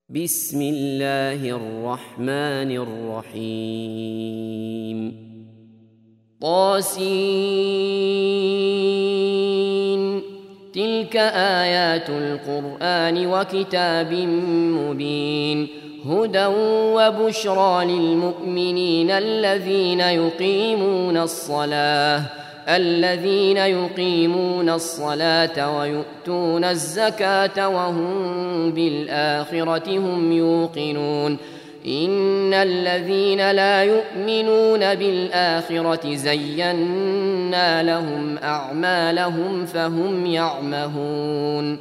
بسم الله الرحمن الرحيم طاسين تلك آيات القرآن وكتاب مبين هدى وبشرى للمؤمنين الذين يقيمون الصلاة ويؤتون الزكاة وهم بالآخرة هم يوقنون إن الذين لا يؤمنون بالآخرة زينا لهم أعمالهم فهم يعمهون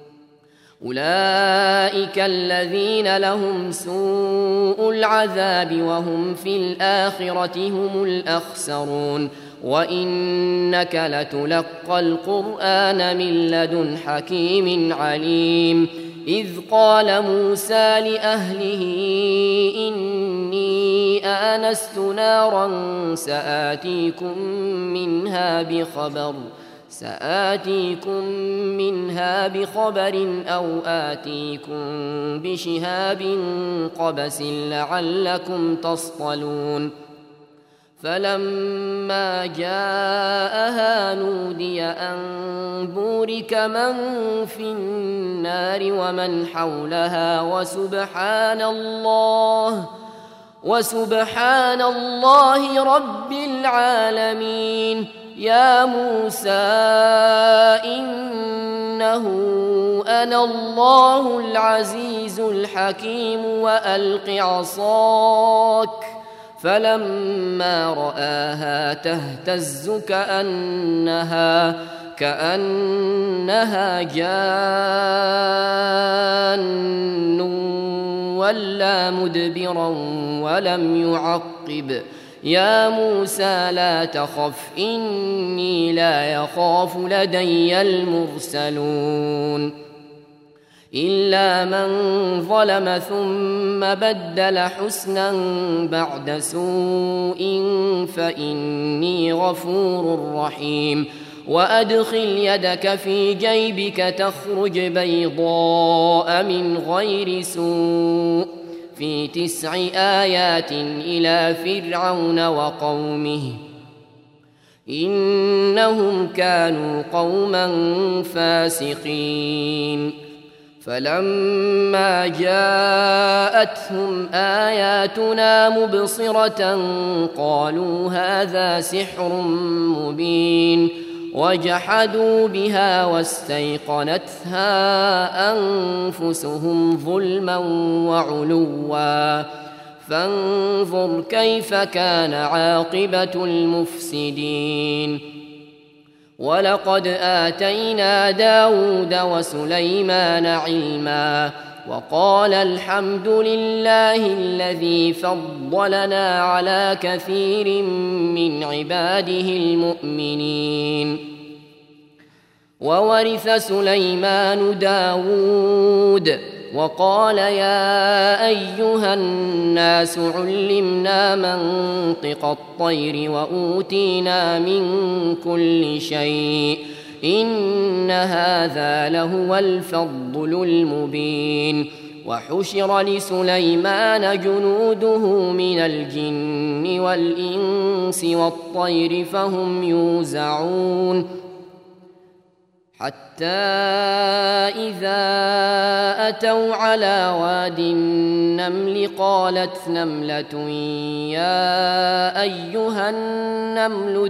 أولئك الذين لهم سوء العذاب وهم في الآخرة هم الأخسرون وإنك لتلقى القرآن من لدن حكيم عليم إذ قال موسى لأهله إني آنست نارا سآتيكم منها بخبر أو آتيكم بشهاب قبس لعلكم تصطلون فلما جاءها نودي أن بورك من في النار ومن حولها وسبحان الله رب العالمين يا موسى إنه أنا الله العزيز الحكيم وألق عصاك فلما رآها تهتز كأنها جان ولا مدبرا ولم يعقب يا موسى لا تخف إني لا يخاف لدي المرسلون إلا من ظلم ثم بدل حسنا بعد سوء فإني غفور رحيم وأدخل يدك في جيبك تخرج بيضاء من غير سوء في 9 آيات إلى فرعون وقومه إنهم كانوا قوما فاسقين فلما جاءتهم آياتنا مبصرة قالوا هذا سحر مبين وجحدوا بها واستيقنتها أنفسهم ظلما وعلوا فانظر كيف كان عاقبة المفسدين ولقد آتينا داود وسليمان علما وقال الحمد لله الذي فضلنا على كثير من عباده المؤمنين وورث سليمان داود وقال يا أيها الناس علمنا منطق الطير وأوتينا من كل شيء إن هذا لهو الفضل المبين وحشر لسليمان جنوده من الجن والإنس والطير فهم يوزعون حتى إذا أتوا على واد النمل قالت نملة يا أيها النمل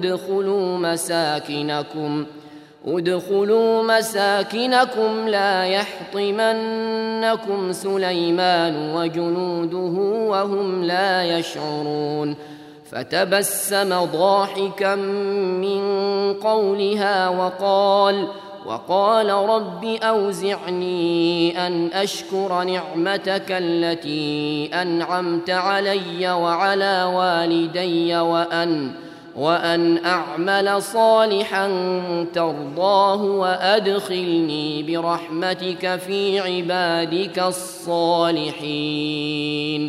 ادخلوا مساكنكم لا يحطمنكم سليمان وجنوده وهم لا يشعرون فتبسم ضاحكا من قولها وقال رب أوزعني أن أشكر نعمتك التي أنعمت علي وعلى والدي وأن أعمل صالحا ترضاه وأدخلني برحمتك في عبادك الصالحين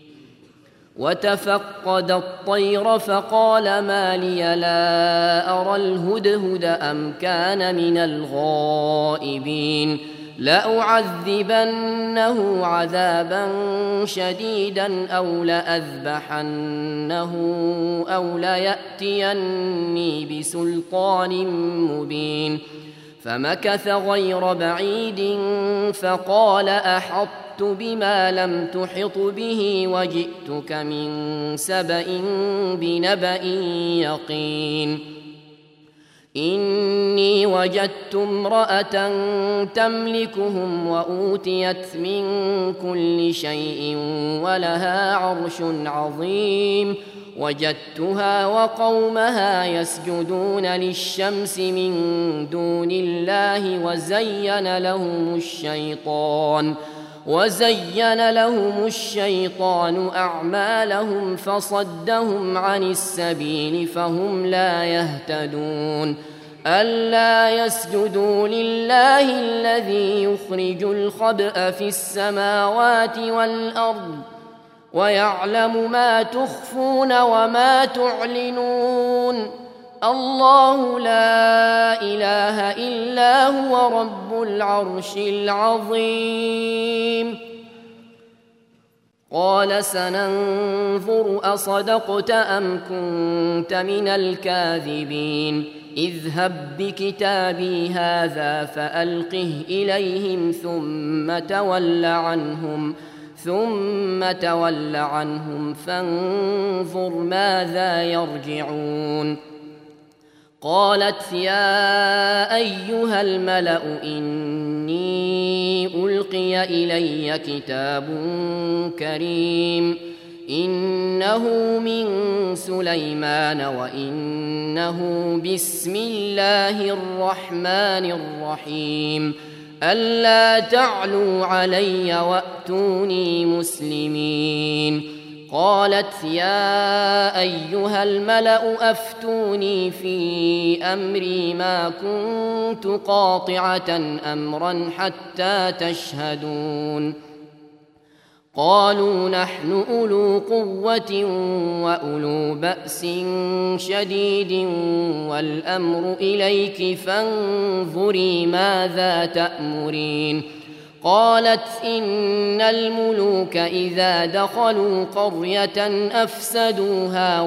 وتفقد الطير فقال ما لي لا أرى الهدهد أم كان من الغائبين لأعذبنه عذابا شديدا أو لأذبحنه أو ليأتيني بسلطان مبين. فمكث غير بعيد فقال أحطت بما لم تحط به وجئتك من سبأ بنبأ يقين. إني وجدت امرأة تملكهم وأوتيت من كل شيء ولها عرش عظيم. وجدتها وقومها يسجدون للشمس من دون الله وزين لهم الشيطان أعمالهم فصدهم عن السبيل فهم لا يهتدون. ألا يسجدوا لله الذي يخرج الخبأ في السماوات والأرض ويعلم ما تخفون وما تعلنون. الله لا إله إلا هو رب العرش العظيم. قال سننظر أصدقت أم كنت من الكاذبين. اذهب بكتابي هذا فألقه إليهم ثم تول عنهم فانظر ماذا يرجعون. قالت يا أيها الملأ إني ألقي إلي كتاب كريم إنه من سليمان وإنه بسم الله الرحمن الرحيم ألا تعلوا علي وأتوني مسلمين. قالت يا أيها الملأ أفتوني في أمري ما كنت قاطعة أمرا حتى تشهدون. قالوا نحن أولو قوة وأولو بأس شديد والأمر إليك فانظري ماذا تأمرين. قالت إن الملوك إذا دخلوا قرية أفسدوها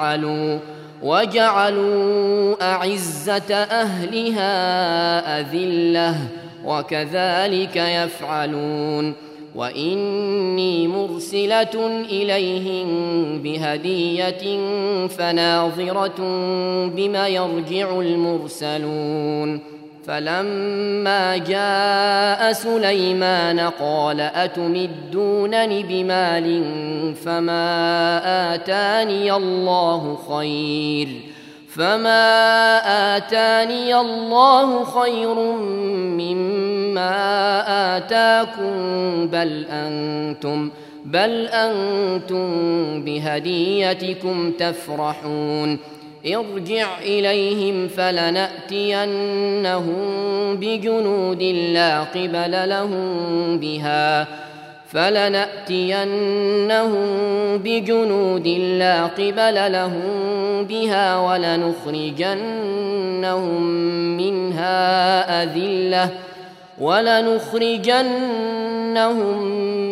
وجعلوا أعزة أهلها أذلة وكذلك يفعلون. وإني مرسلة إليهم بهدية فناظرة بما يرجع المرسلون. فلما جاء سليمان قال أتمدونني بمال فما آتاني الله خير مما آتاكم بل أنتم بهديتكم تفرحون. ارجع إليهم فلنأتينهم بجنود لا قبل لهم بها ولنخرجنهم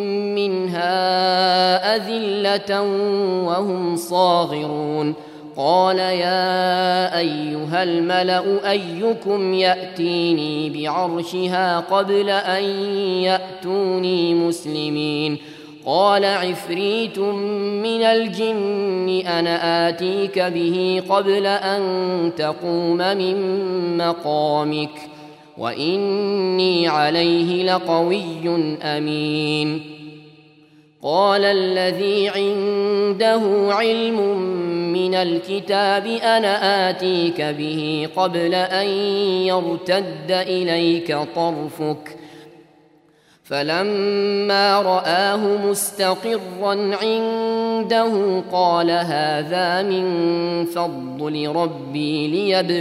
منها أذلة وهم صاغرون. قال يا أيها الملأ أيكم يأتيني بعرشها قبل أن يأتوني مسلمين. قال عفريت من الجن أنا آتيك به قبل أن تقوم من مقامك وإني عليه لقوي أمين. قال الذي عنده علم من الكتاب أنا آتيك به قبل أن يرتد إليك طرفك. فلما رآه مستقرا عنده قال هذا من فضل ربي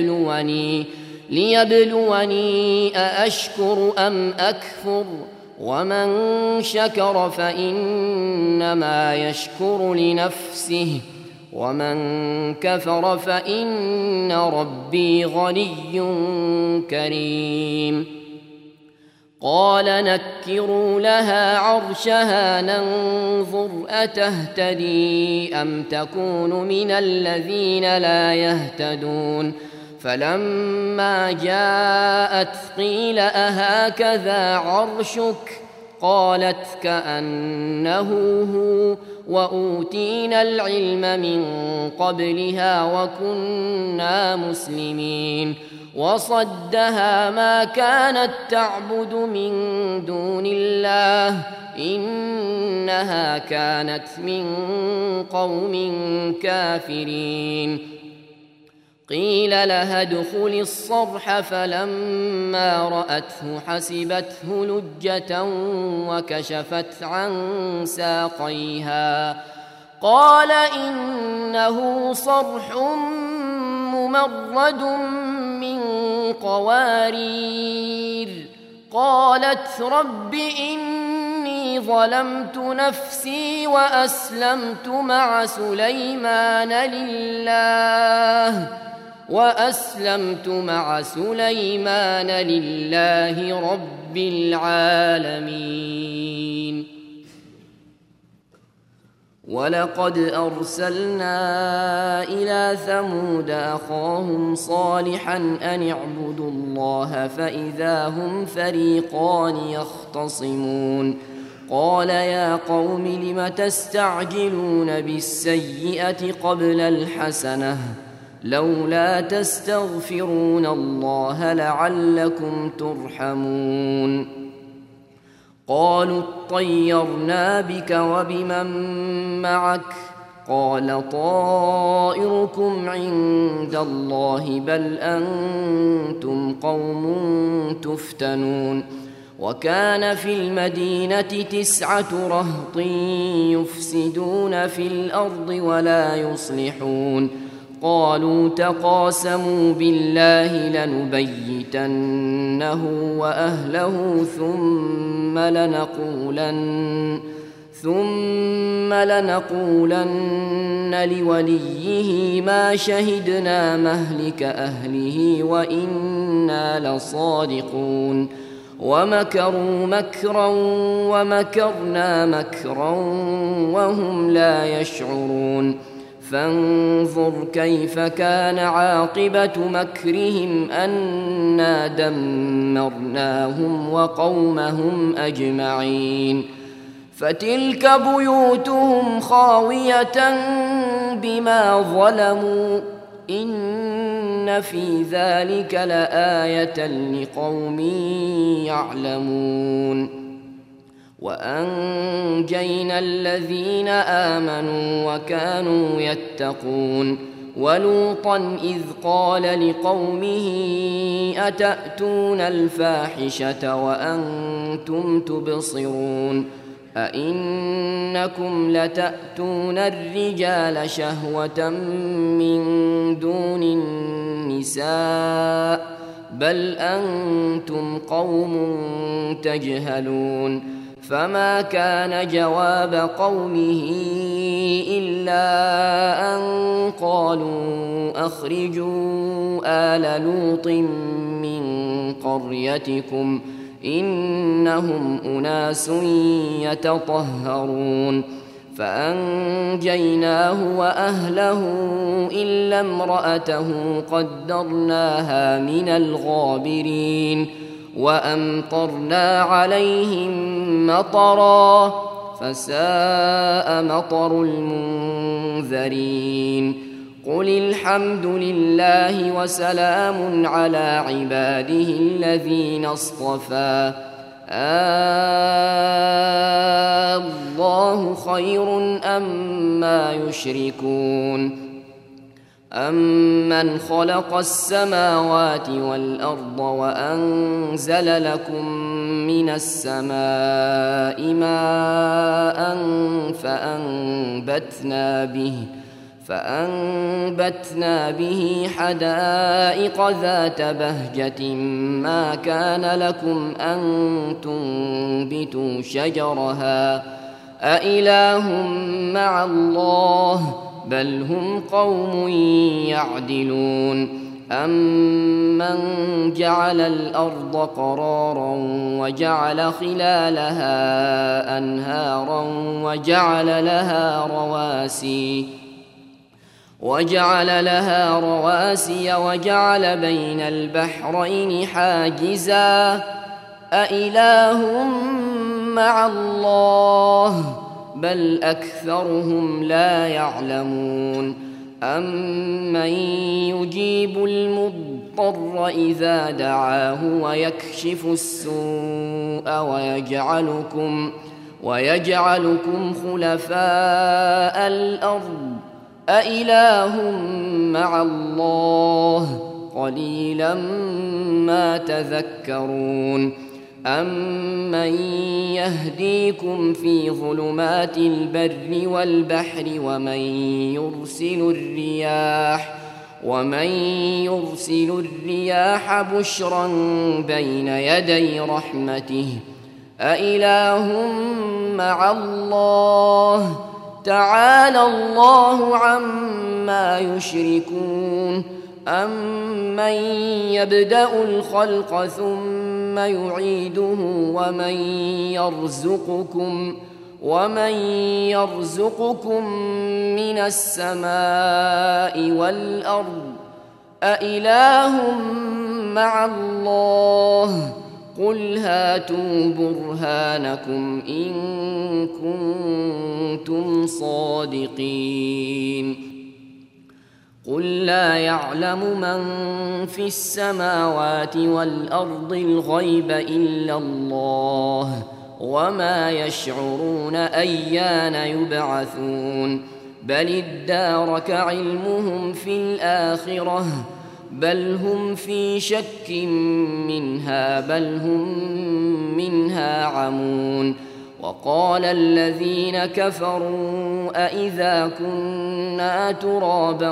ليبلوني أأشكر أم أكفر ومن شكر فإنما يشكر لنفسه ومن كفر فإن ربي غني كريم. قال نكروا لها عرشها ننظر أتهتدي أم تكون من الذين لا يهتدون فلما جاءت قيل أهكذا عرشك قالت كأنه هو وأوتينا العلم من قبلها وكنا مسلمين وصدها ما كانت تعبد من دون الله إنها كانت من قوم كافرين قيل لها ادخل الصرح فلما رأته حسبته لجة وكشفت عن ساقيها قال إنه صرح ممرد من قوارير قالت رب إني ظلمت نفسي وأسلمت مع سليمان لله رب العالمين ولقد أرسلنا إلى ثمود أخاهم صالحا أن اعبدوا الله فإذا هم فريقان يختصمون قال يا قوم لم تستعجلون بالسيئة قبل الحسنة لولا تستغفرون الله لعلكم ترحمون قالوا اطيرنا بك وبمن معك قال طائركم عند الله بل أنتم قوم تفتنون وكان في المدينة 9 رهط يفسدون في الأرض ولا يصلحون قالوا تقاسموا بالله لنبيتنه وأهله ثم لنقولن لوليه ما شهدنا مهلك أهله وإنا لصادقون ومكروا مكرا ومكرنا مكرا وهم لا يشعرون فانظر كيف كان عاقبة مكرهم أنا دمرناهم وقومهم أجمعين فتلك بيوتهم خاوية بما ظلموا إن في ذلك لآية لقوم يعلمون وأنجينا الذين آمنوا وكانوا يتقون ولوطا إذ قال لقومه أتأتون الفاحشة وأنتم تبصرون أئنكم لتأتون الرجال شهوة من دون النساء بل أنتم قوم تجهلون فما كان جواب قومه إلا أن قالوا أخرجوا آل لوط من قريتكم إنهم أناس يتطهرون فأنجيناه وأهله إلا امرأته قدرناها من الغابرين وأمطرنا عليهم مطرا فساء مطر المنذرين قل الحمد لله وسلام على عباده الذين اصطفى الله خير أما يشركون أمن خلق السماوات والأرض وأنزل لكم من السماء ماء فأنبتنا به حدائق ذات بهجة ما كان لكم أن تنبتوا شجرها أإله مع الله بل هم قوم يعدلون أَمَّنْ جَعَلَ الْأَرْضَ قَرَارًا وَجَعَلَ خِلَالَهَا أَنْهَارًا وَجَعَلَ لَهَا رَوَاسِيَ وَجَعَلَ بَيْنَ الْبَحْرَيْنِ حَاجِزًا أَإِلَٰهٌ مَّعَ اللَّهِ بَلْ أَكْثَرُهُمْ لَا يَعْلَمُونَ أَمَّن يُجِيبُ الْمُضْطَرَّ إِذَا دَعَاهُ وَيَكْشِفُ السُّوءَ وَيَجْعَلُكُمْ خُلَفَاءَ الْأَرْضِ أَإِلَٰهٌ مَّعَ اللَّهِ قَلِيلًا مَّا تَذَكَّرُونَ أَمَّن يَهْدِيكُمْ فِي ظُلُمَاتِ الْبَرِّ وَالْبَحْرِ وَمَن يُرْسِلُ الرِّيَاحَ بُشْرًا بَيْنَ يَدَيْ رَحْمَتِهِ أَإِلَٰهٌ مَّعَ اللَّهِ تَعَالَى اللَّهُ عَمَّا يُشْرِكُونَ أَمَّن يَبْدَأُ الْخَلْقَ ثُمَّ يُعِيدُهُ وَمَن يَرْزُقُكُم مِّنَ السَّمَاءِ وَالْأَرْضِ أَإِلَٰهٌ مَّعَ اللَّهِ قُلْ هَاتُوا بُرْهَانَكُمْ إِن كُنتُمْ صَادِقِينَ قُل لَّا يَعْلَمُ مَن فِي السَّمَاوَاتِ وَالْأَرْضِ الْغَيْبَ إِلَّا اللَّهُ وَمَا يَشْعُرُونَ أَيَّانَ يُبْعَثُونَ بَلِ ادَّارَكَ عِلْمُهُمْ فِي الْآخِرَةِ بَلْ هُمْ فِي شَكٍّ مِّنْهَا بَلْ هُم مِّنْهَا عَمُونَ وَقَالَ الَّذِينَ كَفَرُوا أَإِذَا كُنَّا تُرَابًا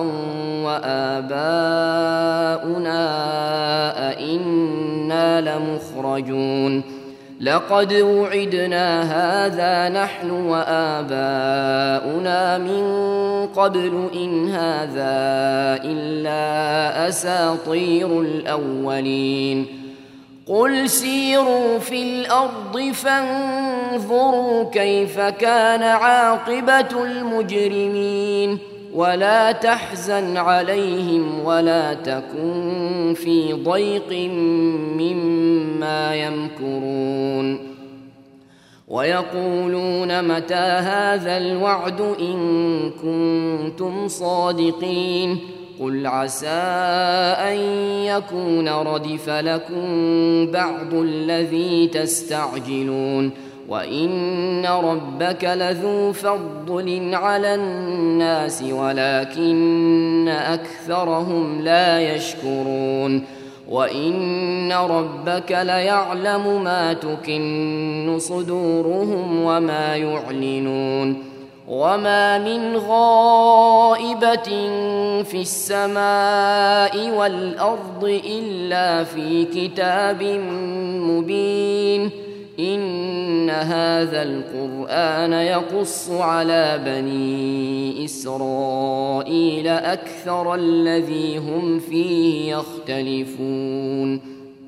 وَآبَاؤُنَا أَإِنَّا لَمُخْرَجُونَ لَقَدْ وُعِدْنَا هَٰذَا نَحْنُ وَآبَاؤُنَا مِن قَبْلُ إِنْ هَٰذَا إِلَّا أَسَاطِيرُ الْأَوَّلِينَ قُلْ سِيرُوا فِي الْأَرْضِ فَانظُرُوا كَيْفَ كَانَ عَاقِبَةُ الْمُجْرِمِينَ وَلَا تَحْزَنْ عَلَيْهِمْ وَلَا تَكُن فِي ضَيْقٍ مِّمَّا يَمْكُرُونَ وَيَقُولُونَ مَتَىٰ هَٰذَا الْوَعْدُ إِن كُنتُمْ صَادِقِينَ قُلْ عَسَىٰ أَن يَكُونَ رَدِفَ لَكُم بَعْضُ الَّذِي تَسْتَعْجِلُونَ وَإِنَّ رَبَّكَ لَذُو فَضْلٍ عَلَى النَّاسِ وَلَٰكِنَّ أَكْثَرَهُمْ لَا يَشْكُرُونَ وَإِنَّ رَبَّكَ لَيَعْلَمُ مَا تُكِنُّ صُدُورُهُمْ وَمَا يُعْلِنُونَ وَمَا مِنْ غَائِبَةٍ فِي السَّمَاءِ وَالْأَرْضِ إِلَّا فِي كِتَابٍ مُّبِينٍ إِنَّ هَٰذَا الْقُرْآنَ يَقُصُّ عَلَىٰ بَنِي إِسْرَائِيلَ أَكْثَرَ الَّذِي هُمْ فِيهِ يَخْتَلِفُونَ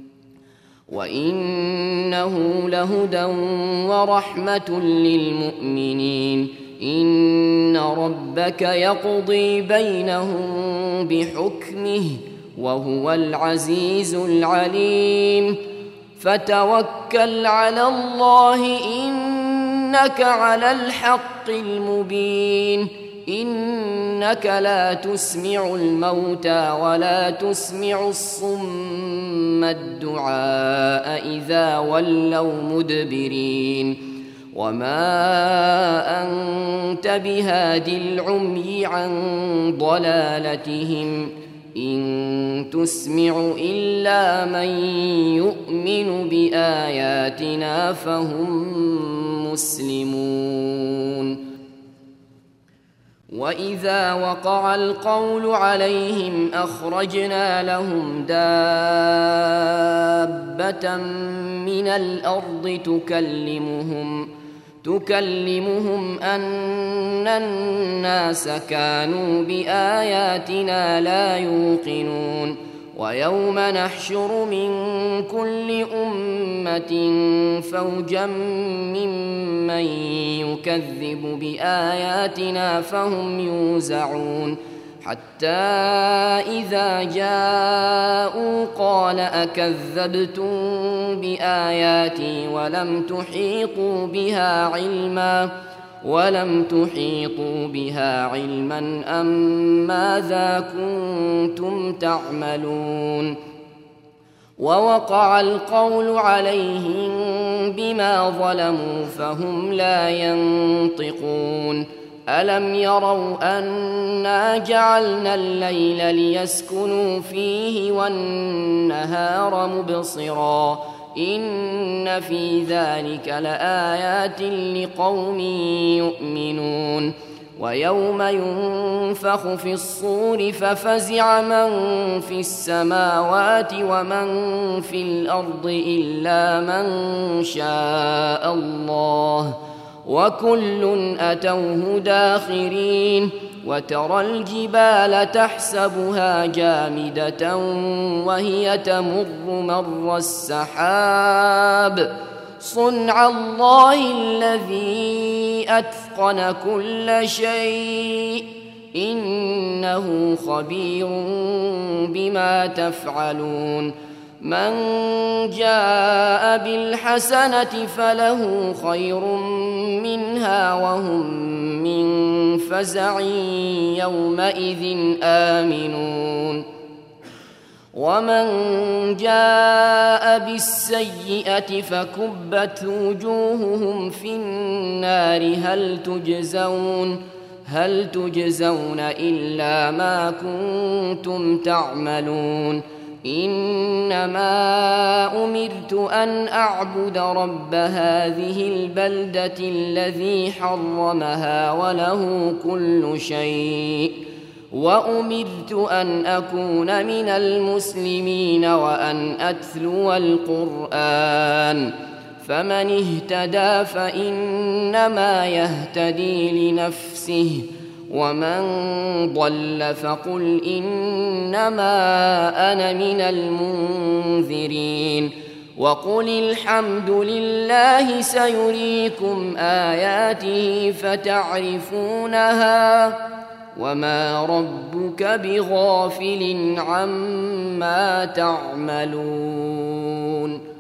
وَإِنَّهُ لَهُدًى وَرَحْمَةٌ لِّلْمُؤْمِنِينَ إِنَّ رَبَّكَ يَقْضِي بَيْنَهُم بِحُكْمِهِ وَهُوَ الْعَزِيزُ الْعَلِيمُ فَتَوَكَّلْ عَلَى اللَّهِ إِنَّكَ عَلَى الْحَقِّ الْمُبِينِ إِنَّكَ لَا تُسْمِعُ الْمَوْتَىٰ وَلَا تُسْمِعُ الصُّمَّ الدُّعَاءَ إِذَا وَلَّوْا مُدْبِرِينَ وَمَا أَنتَ بِهَادِ الْعُمْيِ عَن ضَلَالَتِهِمْ إِن تُسْمِعُ إِلَّا مَن يُؤْمِنُ بِآيَاتِنَا فَهُم مُّسْلِمُونَ وَإِذَا وَقَعَ الْقَوْلُ عَلَيْهِمْ أَخْرَجْنَا لَهُمْ دَابَّةً مِّنَ الْأَرْضِ تُكَلِّمُهُمْ أَنَّ النَّاسَ كَانُوا بِآيَاتِنَا لَا يُوقِنُونَ ويوم نحشر من كل أمة فوجا ممن يكذب بآياتنا فهم يوزعون حتى إذا جاءوا قال أكذبتم بآياتي ولم تحيطوا بها علما أم ماذا كنتم تعملون ووقع القول عليهم بما ظلموا فهم لا ينطقون ألم يروا أنا جعلنا الليل ليسكنوا فيه والنهار مبصرا إن في ذلك لآيات لقوم يؤمنون ويوم ينفخ في الصور ففزع من في السماوات ومن في الأرض إلا من شاء الله وكل أتوه داخرين وترى الجبال تحسبها جامدة وهي تمر مر السحاب صنع الله الذي أتقن كل شيء إنه خبير بما تفعلون من جاء بالحسنة فله خير منها وهم من فزع يومئذ آمنون ومن جاء بالسيئة فكبت وجوههم في النار هل تجزون إلا ما كنتم تعملون إنما أمرت أن أعبد رب هذه البلدة الذي حرمها وله كل شيء وأمرت أن أكون من المسلمين وأن أتلو القرآن فمن اهتدى فإنما يهتدي لنفسه ومن ضل فقل إنما أنا من المنذرين وقل الحمد لله سيريكم آياته فتعرفونها وما ربك بغافل عما تعملون